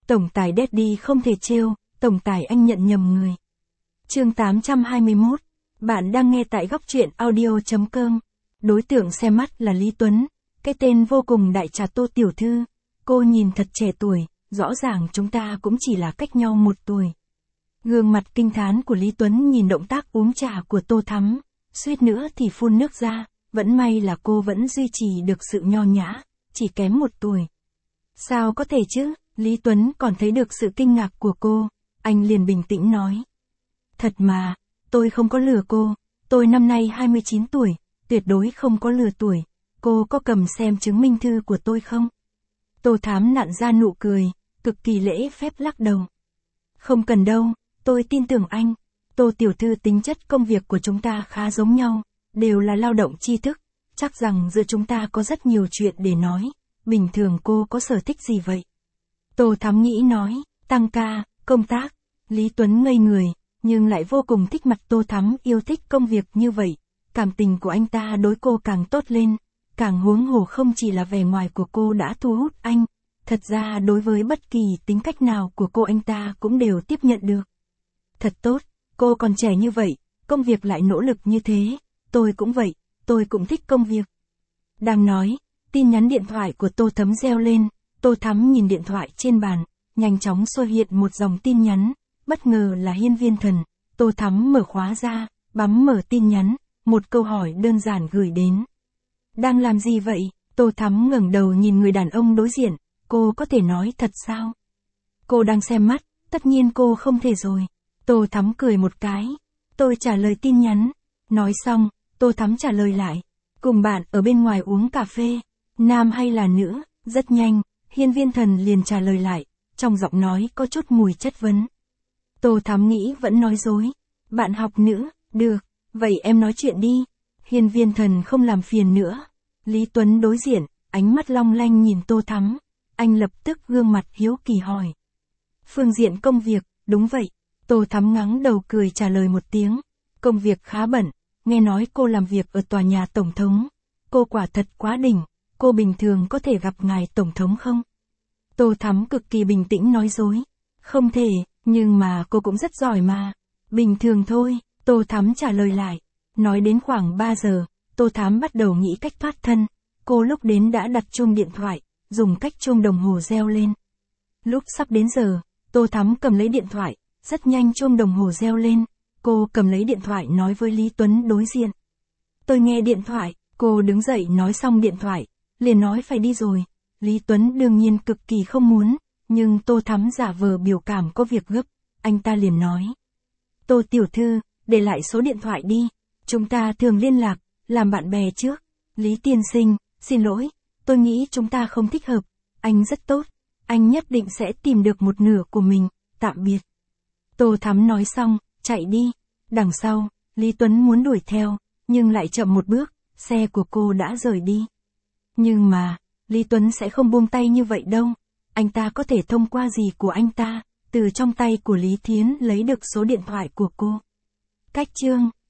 Tổng tài Daddy không thể trêu, tổng tài anh nhận nhầm người. Chương 821. Bạn đang nghe tại góc truyện audio.com. Đối tượng xem mắt là Lý Tuấn, cái tên vô cùng đại trà Tô tiểu thư. Cô nhìn thật trẻ tuổi, rõ ràng chúng ta cũng chỉ là cách nhau 1 tuổi. Gương mặt kinh thán của Lý Tuấn nhìn động tác uống trà của Tô Thắm, suýt nữa thì phun nước ra, vẫn may là cô vẫn duy trì được sự nho nhã, chỉ kém 1 tuổi. Sao có thể chứ? Lý Tuấn còn thấy được sự kinh ngạc của cô, anh liền bình tĩnh nói. Thật mà, tôi không có lừa cô, tôi năm nay 29 tuổi, tuyệt đối không có lừa tuổi, cô có cầm xem chứng minh thư của tôi không? Tô Thắm nặn ra nụ cười, cực kỳ lễ phép lắc đầu. Không cần đâu, tôi tin tưởng anh, Tô tiểu thư tính chất công việc của chúng ta khá giống nhau, đều là lao động tri thức, chắc rằng giữa chúng ta có rất nhiều chuyện để nói, bình thường cô có sở thích gì vậy? Tô Thắm nghĩ nói, tăng ca, công tác. Lý Tuấn ngây người, nhưng lại vô cùng thích mặt Tô Thắm yêu thích công việc như vậy. Cảm tình của anh ta đối cô càng tốt lên, càng huống hồ không chỉ là vẻ ngoài của cô đã thu hút anh. Thật ra đối với bất kỳ tính cách nào của cô anh ta cũng đều tiếp nhận được. Thật tốt, cô còn trẻ như vậy, công việc lại nỗ lực như thế, tôi cũng vậy, tôi cũng thích công việc. Đang nói, tin nhắn điện thoại của Tô Thắm reo lên. Tô Thắm nhìn điện thoại trên bàn, nhanh chóng xuất hiện một dòng tin nhắn, bất ngờ là Hiên Viên Thần. Tô Thắm mở khóa ra, bấm mở tin nhắn, một câu hỏi đơn giản gửi đến. Đang làm gì vậy? Tô Thắm ngẩng đầu nhìn người đàn ông đối diện, cô có thể nói thật sao? Cô đang xem mắt, tất nhiên cô không thể rồi. Tô Thắm cười một cái, tôi trả lời tin nhắn. Nói xong, Tô Thắm trả lời lại, cùng bạn ở bên ngoài uống cà phê, nam hay là nữ? Rất nhanh. Hiên Viên Thần liền trả lời lại, trong giọng nói có chút mùi chất vấn. Tô Thắm nghĩ vẫn nói dối. Bạn học nữ, được, vậy em nói chuyện đi. Hiên Viên Thần không làm phiền nữa. Lý Tuấn đối diện, ánh mắt long lanh nhìn Tô Thắm. Anh lập tức gương mặt hiếu kỳ hỏi. Phương diện công việc, đúng vậy. Tô Thắm ngắng đầu cười trả lời một tiếng. Công việc khá bận, nghe nói cô làm việc ở tòa nhà Tổng thống. Cô quả thật quá đỉnh. Cô bình thường có thể gặp ngài Tổng thống không? Tô Thắm cực kỳ bình tĩnh nói dối. Không thể, nhưng mà cô cũng rất giỏi mà. Bình thường thôi, Tô Thắm trả lời lại. Nói đến khoảng 3 giờ, Tô Thắm bắt đầu nghĩ cách thoát thân. Cô lúc đến đã đặt chuông điện thoại, dùng cách chuông đồng hồ reo lên. Lúc sắp đến giờ, Tô Thắm cầm lấy điện thoại, rất nhanh chuông đồng hồ reo lên. Cô cầm lấy điện thoại nói với Lý Tuấn đối diện. Tôi nghe điện thoại, cô đứng dậy nói xong điện thoại. Liền nói phải đi rồi. Lý Tuấn đương nhiên cực kỳ không muốn, nhưng Tô Thắm giả vờ biểu cảm có việc gấp, anh ta liền nói. Tô tiểu thư, để lại số điện thoại đi, chúng ta thường liên lạc, làm bạn bè trước. Lý tiên sinh, xin lỗi, tôi nghĩ chúng ta không thích hợp, anh rất tốt, anh nhất định sẽ tìm được một nửa của mình, tạm biệt. Tô Thắm nói xong, chạy đi. Đằng sau, Lý Tuấn muốn đuổi theo, nhưng lại chậm một bước, xe của cô đã rời đi. Nhưng mà, Lý Tuấn sẽ không buông tay như vậy đâu. Anh ta có thể thông qua gì của anh ta, từ trong tay của Lý Thiến lấy được số điện thoại của cô. Cách chương